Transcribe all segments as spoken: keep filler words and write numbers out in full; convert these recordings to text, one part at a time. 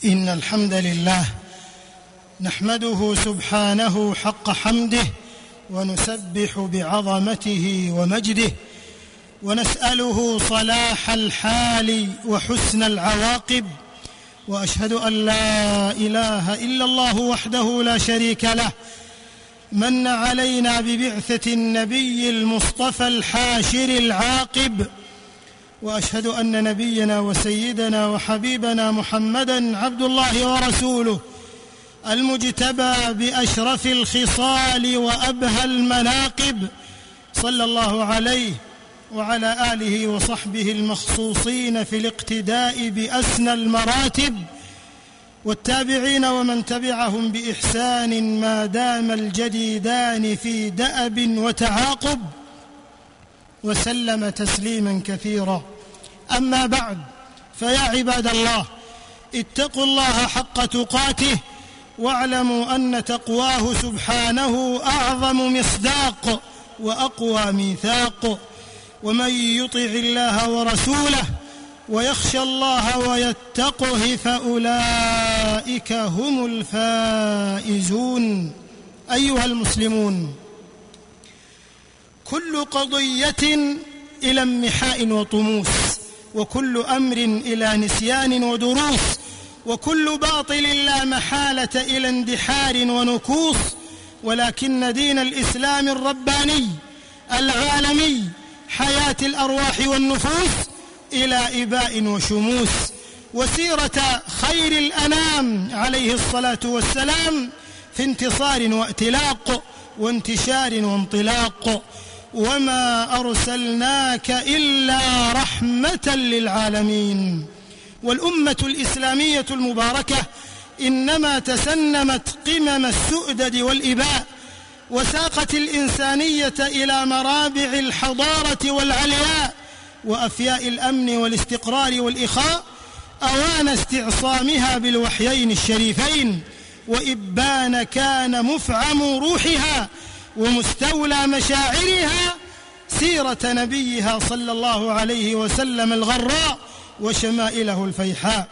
إن الحمد لله نحمده سبحانه حق حمده، ونسبح بعظمته ومجده، ونسأله صلاح الحال وحسن العواقب، وأشهد أن لا إله إلا الله وحده لا شريك له، من علينا ببعثة النبي المصطفى الحاشر العاقب. وأشهد أن نبينا وسيدنا وحبيبنا محمدًا عبد الله ورسوله المجتبى بأشرف الخصال وأبهى المناقب، صلى الله عليه وعلى آله وصحبه المخصوصين في الاقتداء بأسنى المراتب، والتابعين ومن تبعهم بإحسان ما دام الجديدان في دأب وتعاقب، وسلم تسليما كثيرا. أما بعد، فيا عباد الله، اتقوا الله حق تقاته، واعلموا أن تقواه سبحانه أعظم مصداق وأقوى ميثاق. ومن يطع الله ورسوله ويخشى الله ويتقه فأولئك هم الفائزون. أيها المسلمون، كل قضية إلى امحاء وطموس، وكل أمر إلى نسيان ودروس، وكل باطل لا محالة إلى اندحار ونكوص، ولكن دين الإسلام الرباني العالمي حياة الأرواح والنفوس إلى إباء وشموس، وسيرة خير الأنام عليه الصلاة والسلام في انتصار وائتلاق وانتشار وانطلاق. وما أرسلناك إلا رحمة للعالمين. والأمة الإسلامية المباركة إنما تسنمت قمم السؤدد والإباء، وساقت الإنسانية إلى مرابع الحضارة والعلياء وأفياء الأمن والاستقرار والإخاء، أوان استعصامها بالوحيين الشريفين، وإبان كان مفعم روحها ومستولى مشاعرها سيرة نبيها صلى الله عليه وسلم الغراء وشمائله الفيحاء.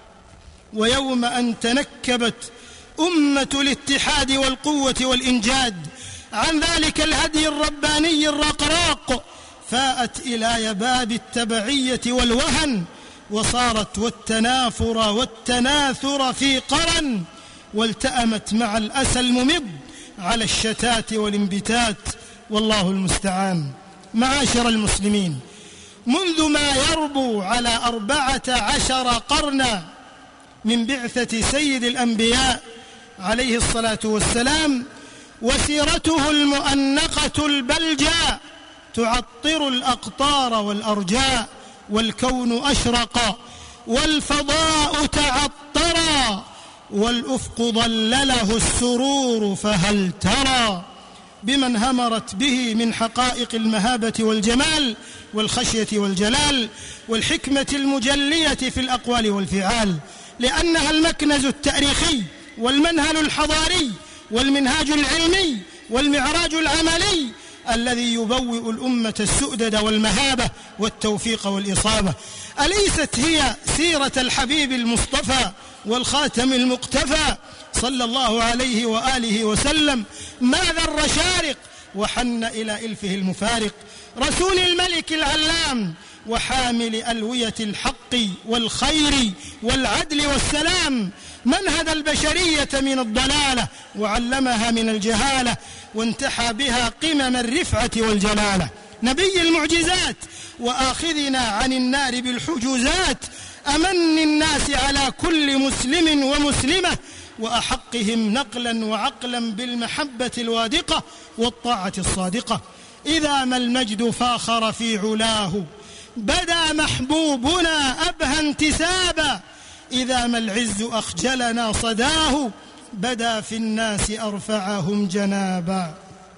ويوم أن تنكبت أمة الاتحاد والقوة والإنجاد عن ذلك الهدي الرباني الرقراق، فاءت إلى يباب التبعية والوهن، وصارت والتنافر والتناثر في قرن، والتأمت مع الأسى الممض على الشتات والانبتات، والله المستعان. معاشر المسلمين، منذ ما يربو على أربعة عشر قرنا من بعثة سيد الأنبياء عليه الصلاة والسلام، وسيرته المؤنقة البلجاء تعطر الأقطار والأرجاء، والكون أشرق والفضاء تعطرا، والأفق ظلله السرور، فهل ترى بمن همرت به من حقائق المهابة والجمال والخشية والجلال والحكمة المجلية في الأقوال والفعال، لأنها المكنز التاريخي والمنهل الحضاري والمنهاج العلمي والمعراج العملي الذي يبوئ الأمة السؤدد والمهابة والتوفيق والإصابة. أليست هي سيرة الحبيب المصطفى والخاتم المقتفى صلى الله عليه وآله وسلم؟ ما ذر شارق وحن إلى إلفه المفارق، رسول الملك العلام وحامل ألوية الحق والخير والعدل والسلام، من هدى البشرية من الضلالة وعلمها من الجهالة، وانتحى بها قمم الرفعة والجلالة. نبي المعجزات وآخذنا عن النار بالحجوزات، أمن الناس على كل مسلم ومسلمة، وأحقهم نقلا وعقلا بالمحبة الوادقة والطاعة الصادقة. إذا ما المجد فاخر في علاه بدا محبوبنا أبهى انتسابا، إذا ما العز أخجلنا صداه بدا في الناس أرفعهم جنابا.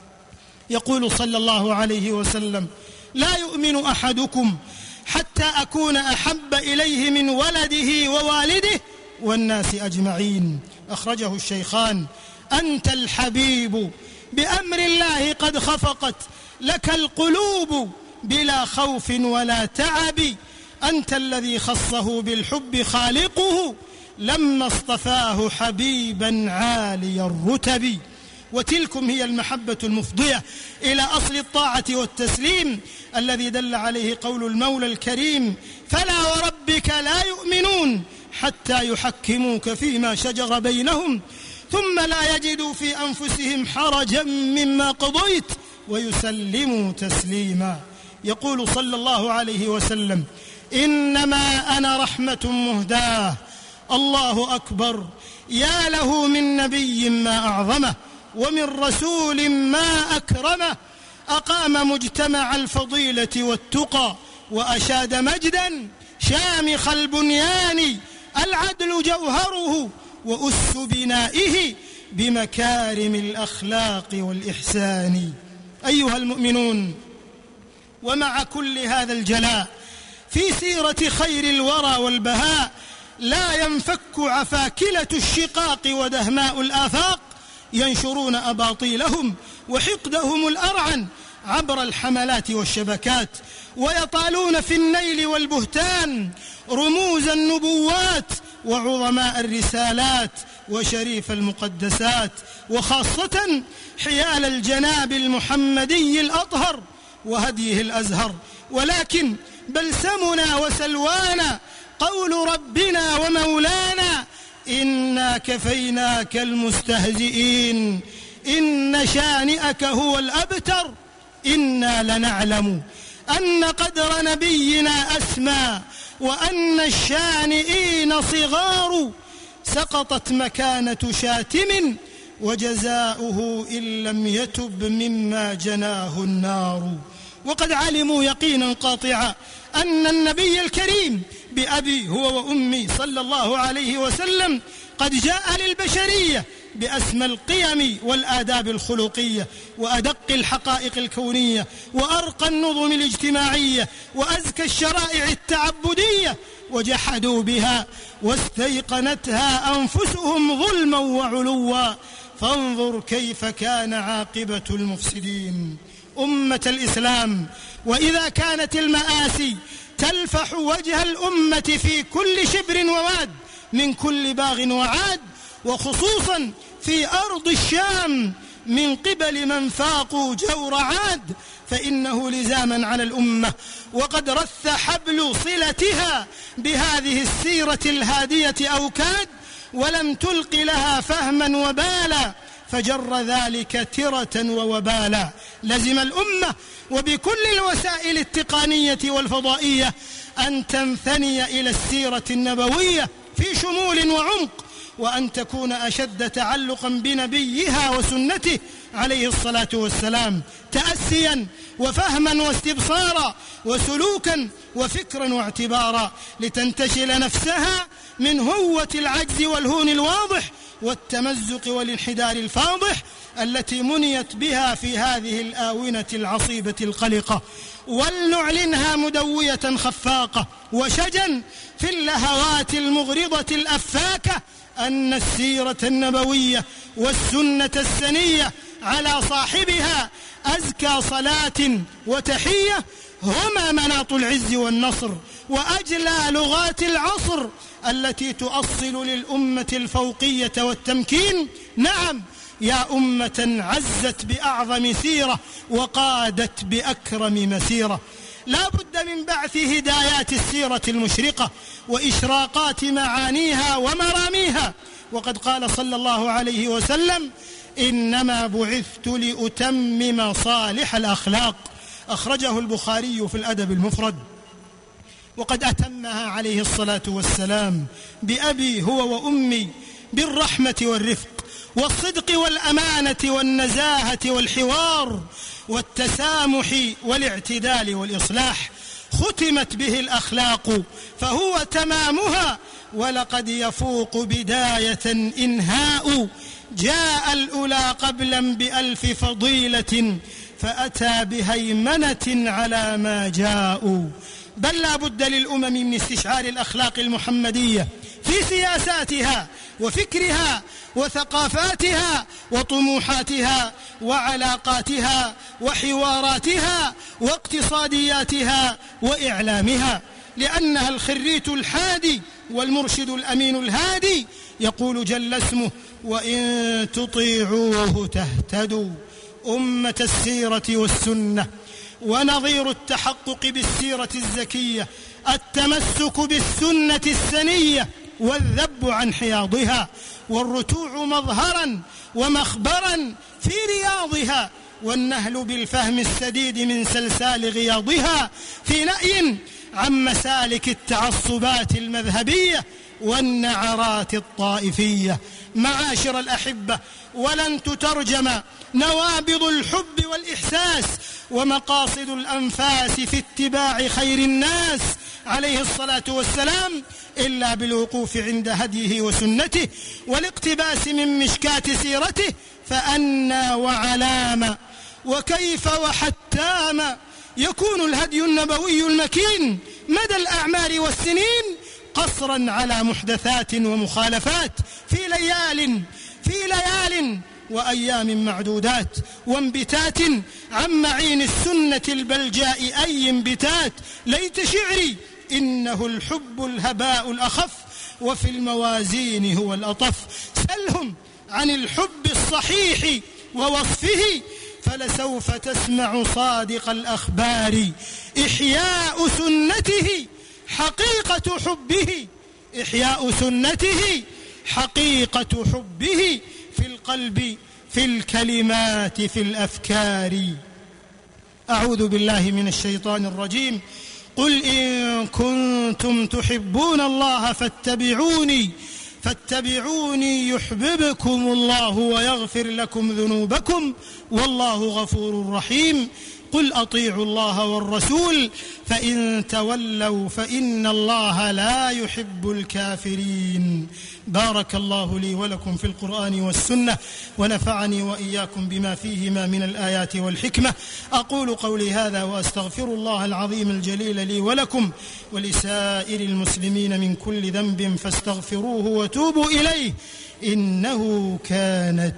يقول صلى الله عليه وسلم: لا يؤمن أحدكم حتى أكون أحب إليه من ولده ووالده والناس أجمعين. أخرجه الشيخان. أنت الحبيب بأمر الله قد خفقت لك القلوب بلا خوف ولا تعب، أنت الذي خصه بالحب خالقه لما اصطفاه حبيبا عالي الرتب. وتلكم هي المحبة المفضية إلى أصل الطاعة والتسليم الذي دل عليه قول المولى الكريم: فلا وربك لا يؤمنون حتى يحكموك فيما شجر بينهم ثم لا يجدوا في أنفسهم حرجا مما قضيت ويسلموا تسليما. يقول صلى الله عليه وسلم: إنما أنا رحمة مهداة. الله أكبر، يا له من نبي ما أعظمه ومن رسول ما أكرمه، أقام مجتمع الفضيلة والتقى وأشاد مجدا شامخ البنيان، العدل جوهره وأس بنائه بمكارم الأخلاق والإحسان. أيها المؤمنون، ومع كل هذا الجلاء في سيرة خير الورى والبهاء لا ينفك عفاكلة الشقاق ودهماء الآفاق ينشرون أباطيلهم وحقدهم الأرعن عبر الحملات والشبكات، ويطالون في النيل والبهتان رموز النبوات وعظماء الرسالات وشريف المقدسات، وخاصة حيال الجناب المحمدي الأطهر وهديه الأزهر. ولكن بلسمنا وسلوانا قول ربنا ومولانا: إنا كفيناك المستهزئين، إن شانئك هو الأبتر. إنا لنعلم أن قدر نبينا أسمى وأن الشانئين صغار، سقطت مكانة شاتم وجزاؤه إن لم يتب مما جناه النار. وقد علموا يقينا قاطعا أن النبي الكريم بأبي هو وأمي صلى الله عليه وسلم قد جاء للبشرية بأسمى القيم والآداب الخلقية وأدق الحقائق الكونية وأرقى النظم الاجتماعية وأزكى الشرائع التعبدية، وجحدوا بها واستيقنتها أنفسهم ظلما وعلوا، فانظر كيف كان عاقبة المفسدين. أمة الإسلام، وإذا كانت المآسي تلفح وجه الأمة في كل شبر وواد من كل باغ وعاد، وخصوصا في أرض الشام من قبل من فاقوا جور عاد، فإنه لزاما على الأمة وقد رث حبل صلتها بهذه السيرة الهادية أوكاد، ولم تلق لها فهما وبالا، فجر ذلك ترة ووبالا. لزم الأمة وبكل الوسائل التقنية والفضائية أن تنثني إلى السيرة النبوية في شمول وعمق، وأن تكون أشد تعلقا بنبيها وسنته عليه الصلاة والسلام، تأسيا وفهما واستبصارا وسلوكا وفكرا واعتبارا، لتنتشل نفسها من هوة العجز والهون الواضح والتمزق والانحدار الفاضح التي منيت بها في هذه الآونة العصيبة القلقة، ولنعلنها مدوية خفاقة وشجا في اللهوات المغرضة الأفاكة أن السيرة النبوية والسنة السنية على صاحبها أزكى صلاة وتحية هما مناط العز والنصر وأجلى لغات العصر التي تؤصل للأمة الفوقية والتمكين. نعم يا أمة عزت بأعظم سيرة وقادت بأكرم مسيرة. لا بد من بعث هدايات السيرة المشرقة وإشراقات معانيها ومراميها، وقد قال صلى الله عليه وسلم: إنما بعثت لأتمم صالح الأخلاق. أخرجه البخاري في الأدب المفرد. وقد أتمها عليه الصلاة والسلام بأبي هو وأمي بالرحمة والرفق والصدق والأمانة والنزاهة والحوار والتسامح والاعتدال والإصلاح. ختمت به الأخلاق فهو تمامها، ولقد يفوق بداية إنهاء. جاء الأولى قبلا بألف فضيلة فأتى بهيمنة على ما جاءوا. بل لا بد للأمم من استشعار الأخلاق المحمدية في سياساتها وفكرها وثقافاتها وطموحاتها وعلاقاتها وحواراتها واقتصادياتها وإعلامها. لأنها الخريت الحادي والمرشد الأمين الهادي. يقول جل اسمه: وإن تطيعوه تهتدوا. أمة السيرة والسنة، ونظير التحقق بالسيرة الزكية التمسك بالسنة السنية والذب عن حياضها، والرتوع مظهرا ومخبرا في رياضها، والنهل بالفهم السديد من سلسال غياضها، في نأي عن مسالك التعصبات المذهبية والنعرات الطائفية. معاشر الأحبة، ولن تترجم نوابض الحب والإحساس ومقاصد الأنفاس في اتباع خير الناس عليه الصلاة والسلام إلا بالوقوف عند هديه وسنته والاقتباس من مشكاة سيرته. فأنى وعلام وكيف وحتام يكون الهدي النبوي المكين مدى الأعمار والسنين قصرا على محدثات ومخالفات في ليال في ليال وأيام معدودات، وانبتات عن معين السنة البلجاء أي انبتات. ليت شعري إنه الحب الهباء الأخف وفي الموازين هو الأطف. سلهم عن الحب الصحيح ووصفه فلسوف تسمع صادق الأخبار. إحياء سنته حقيقة حبه، إحياء سنته حقيقة حبه في القلب، في الكلمات، في الأفكار. أعوذ بالله من الشيطان الرجيم. قل إن كنتم تحبون الله فاتبعوني فاتبعوني يحببكم الله ويغفر لكم ذنوبكم والله غفور رحيم. قل أطيعوا الله والرسول فإن تولوا فإن الله لا يحب الكافرين. بارك الله لي ولكم في القرآن والسنة، ونفعني وإياكم بما فيهما من الآيات والحكمة. أقول قولي هذا وأستغفر الله العظيم الجليل لي ولكم ولسائر المسلمين من كل ذنب فاستغفروه وتوبوا إليه إنه كان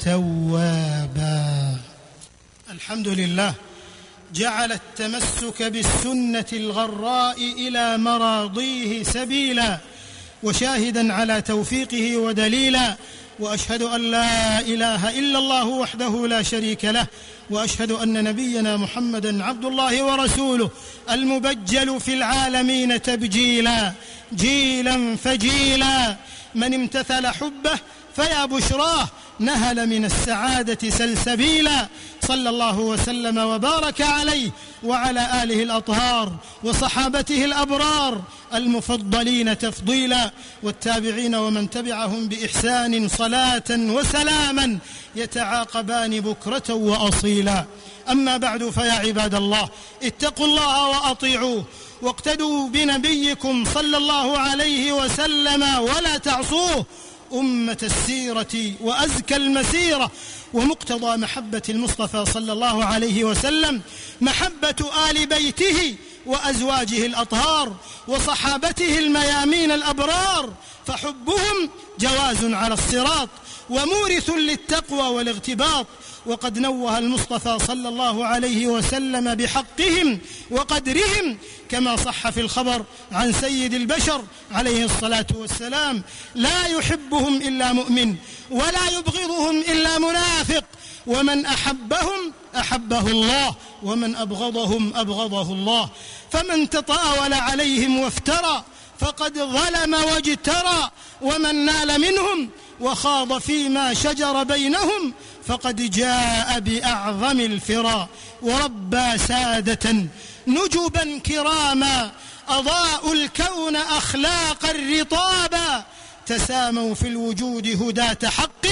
توابا. الحمد لله جعل التمسك بالسنة الغراء إلى مراضيه سبيلا وشاهدا على توفيقه ودليلا، وأشهد أن لا إله إلا الله وحده لا شريك له، وأشهد أن نبينا محمدا عبد الله ورسوله المبجل في العالمين تبجيلا جيلا فجيلا. من امتثل حبه فيا بشراه نهل من السعادة سلسبيلا. صلى الله وسلم وبارك عليه وعلى آله الأطهار وصحابته الأبرار المفضلين تفضيلا، والتابعين ومن تبعهم بإحسان صلاة وسلاما يتعاقبان بكرة وأصيلا. أما بعد، فيا عباد الله اتقوا الله وأطيعوه واقتدوا بنبيكم صلى الله عليه وسلم ولا تعصوه. أمة السيرة وأزكى المسيرة، ومقتضى محبة المصطفى صلى الله عليه وسلم محبة آل بيته وأزواجه الأطهار وصحابته الميامين الأبرار، فحبهم جواز على الصراط ومورث للتقوى والاغتباط. وقد نوه المصطفى صلى الله عليه وسلم بحقهم وقدرهم كما صح في الخبر عن سيد البشر عليه الصلاة والسلام: لا يحبهم إلا مؤمن ولا يبغضهم إلا منافق، ومن أحبهم أحبه الله ومن أبغضهم أبغضه الله. فمن تطاول عليهم وافترى فقد ظلم واجترى، ومن نال منهم وخاض فيما شجر بينهم فقد جاء بأعظم الفرا. وربى سادة نجبا كراما أضاءوا الكون أخلاقا رطابا، تساموا في الوجود هداة حق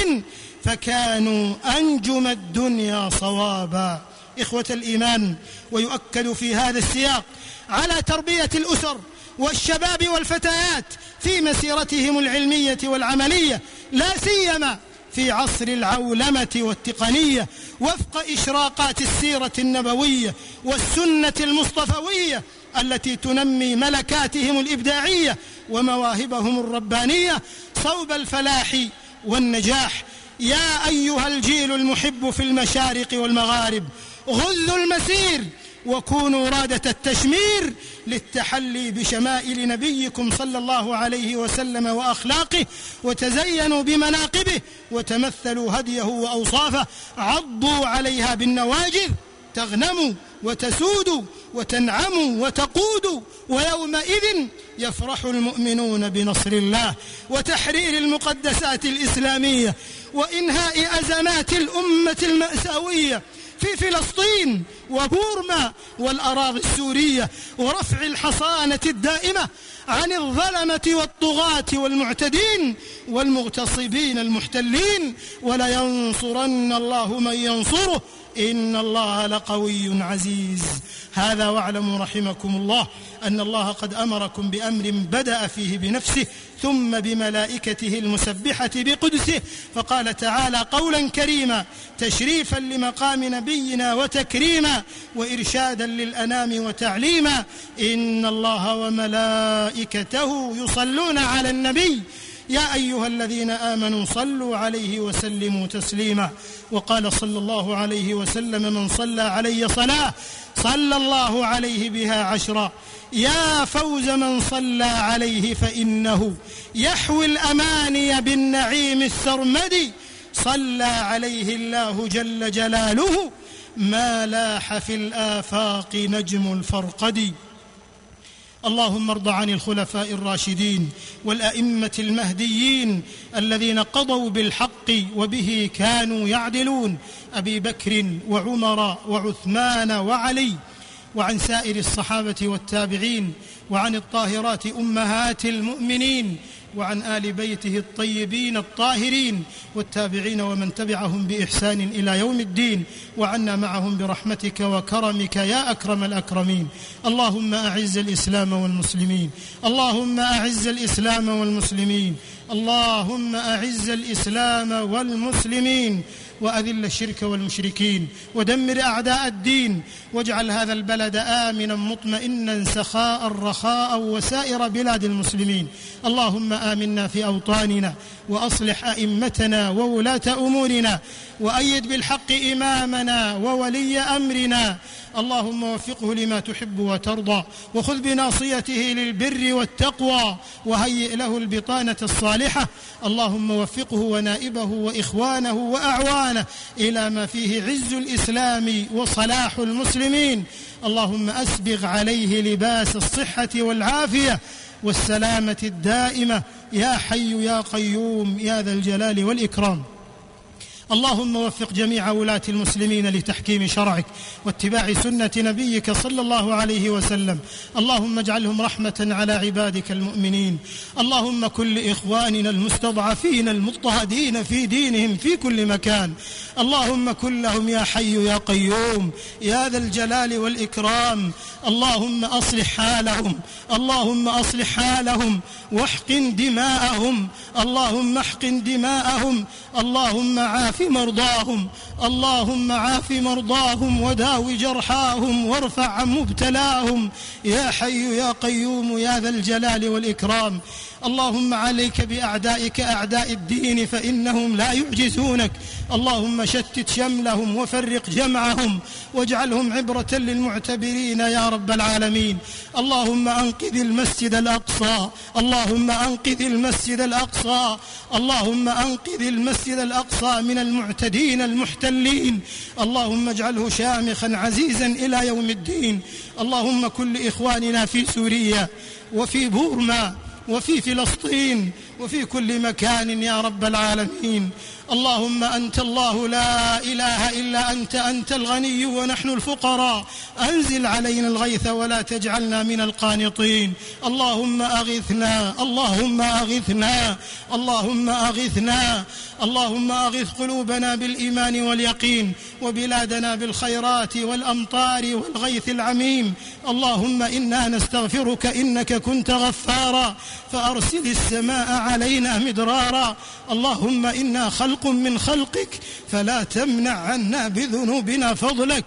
فكانوا أنجم الدنيا صوابا. إخوة الإيمان، ويؤكد في هذا السياق على تربية الأسر والشباب والفتيات في مسيرتهم العلمية والعملية، لا سيما في عصر العولمة والتقنية، وفق إشراقات السيرة النبوية والسنة المصطفوية التي تنمي ملكاتهم الإبداعية ومواهبهم الربانية صوب الفلاح والنجاح. يا أيها الجيل المحب في المشارق والمغارب، غذوا المسير وكونوا رادة التشمير للتحلي بشمائل نبيكم صلى الله عليه وسلم وأخلاقه، وتزينوا بمناقبه وتمثلوا هديه وأوصافه، عضوا عليها بالنواجذ تغنموا وتسودوا وتنعموا وتقودوا، ويومئذ يفرح المؤمنون بنصر الله وتحرير المقدسات الإسلامية وإنهاء أزمات الأمة المأساوية في فلسطين وبورما والأراضي السورية، ورفع الحصانة الدائمة عن الظلمة والطغاة والمعتدين والمغتصبين المحتلين. ولينصرن الله من ينصره إن الله لقوي عزيز. هذا واعلموا رحمكم الله أن الله قد أمركم بأمر بدأ فيه بنفسه ثم بملائكته المسبحة بقدسه، فقال تعالى قولا كريما تشريفا لمقام نبينا وتكريما وإرشادا للأنام وتعليما: إن الله وملائكته يصلون على النبي يا أيها الذين آمنوا صلوا عليه وسلموا تسليما. وقال صلى الله عليه وسلم: من صلى علي صلاة صلى الله عليه بها عشرا. يا فوز من صلى عليه فإنه يحوي الأماني بالنعيم السرمدي، صلى عليه الله جل جلاله ما لاح في الآفاق نجم الفرقد. اللهم ارض عن الخلفاء الراشدين والأئمة المهديين الذين قضوا بالحق وبه كانوا يعدلون، أبي بكر وعمر وعثمان وعلي، وعن سائر الصحابة والتابعين، وعن الطاهرات أمهات المؤمنين، وعن آل بيته الطيبين الطاهرين والتابعين ومن تبعهم بإحسان إلى يوم الدين، وعنا معهم برحمتك وكرمك يا أكرم الأكرمين. اللهم أعز الإسلام والمسلمين، اللهم أعز الإسلام والمسلمين، اللهم أعز الإسلام والمسلمين، وأذل الشرك والمشركين، ودمر أعداء الدين، واجعل هذا البلد آمنا مطمئنا سخاء رخاء وسائر بلاد المسلمين. اللهم آمنا في أوطاننا، وأصلح أئمتنا وولاة أمورنا، وأيد بالحق إمامنا وولي أمرنا. اللهم وفقه لما تحب وترضى، وخذ بناصيته للبر والتقوى، وهيئ له البطانة الصالحة. اللهم وفقه ونائبه وإخوانه وأعوانه إلى ما فيه عز الإسلام وصلاح المسلمين. اللهم أسبغ عليه لباس الصحة والعافية والسلامة الدائمة يا حي يا قيوم يا ذا الجلال والإكرام. اللهم وفق جميع ولاة المسلمين لتحكيم شرعك واتباع سنة نبيك صلى الله عليه وسلم. اللهم اجعلهم رحمة على عبادك المؤمنين. اللهم كن لإخواننا المستضعفين المضطهدين في دينهم في كل مكان، اللهم كن لهم يا حي يا قيوم يا ذا الجلال والإكرام. اللهم أصلح حالهم، اللهم أصلح حالهم واحقن دماءهم، اللهم احقن دماءهم، اللهم عاف مرضاهم، اللهم عاف مرضاهم وداو جرحاهم وارفع عن مبتلاهم يا حي يا قيوم يا ذا الجلال والإكرام. اللهم عليك بأعدائك أعداء الدين فإنهم لا يعجزونك. اللهم شتت شملهم وفرق جمعهم واجعلهم عبرة للمعتبرين يا رب العالمين. اللهم أنقذ المسجد الأقصى، اللهم أنقذ المسجد الأقصى، اللهم أنقذ المسجد الأقصى من المعتدين المحتلين. اللهم اجعله شامخا عزيزا إلى يوم الدين. اللهم كن لإخواننا في سوريا وفي بورما وفي فلسطين وفي كل مكان يا رب العالمين. اللهم أنت الله لا إله إلا أنت، أنت الغني ونحن الفقراء، أنزل علينا الغيث ولا تجعلنا من القانطين. اللهم أغثنا، اللهم أغثنا، اللهم أغثنا، اللهم أغث قلوبنا بالإيمان واليقين، وبلادنا بالخيرات والأمطار والغيث العميم. اللهم إنا نستغفرك إنك كنت غفارا فأرسل السماء علينا مدرارا. اللهم إنا خلق من خلقك فلا تمنع عنا بذنوبنا فضلك.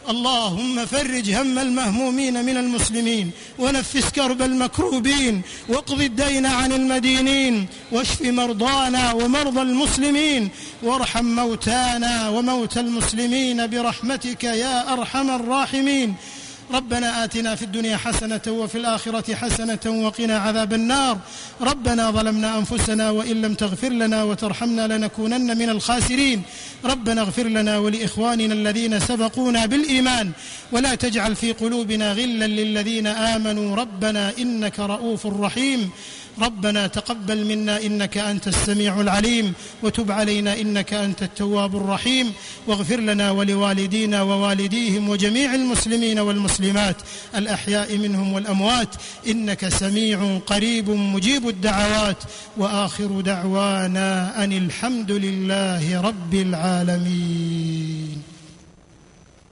اللهم فرج هم المهمومين من المسلمين، ونفس كرب المكروبين، واقض الدين عن المدينين، واشف مرضانا ومرضى المسلمين، وارحم موتانا وموتى المسلمين برحمتك يا أرحم الراحمين. ربنا آتنا في الدنيا حسنة وفي الآخرة حسنة وقنا عذاب النار. ربنا ظلمنا أنفسنا وإن لم تغفر لنا وترحمنا لنكونن من الخاسرين. ربنا اغفر لنا ولإخواننا الذين سبقونا بالإيمان ولا تجعل في قلوبنا غلا للذين آمنوا ربنا إنك رؤوف رحيم. ربنا تقبل منا إنك أنت السميع العليم وتب علينا إنك أنت التواب الرحيم. واغفر لنا ولوالدينا ووالديهم وجميع المسلمين والمسلمات الأحياء منهم والأموات إنك سميع قريب مجيب الدعوات. وآخر دعوانا أن الحمد لله رب العالمين.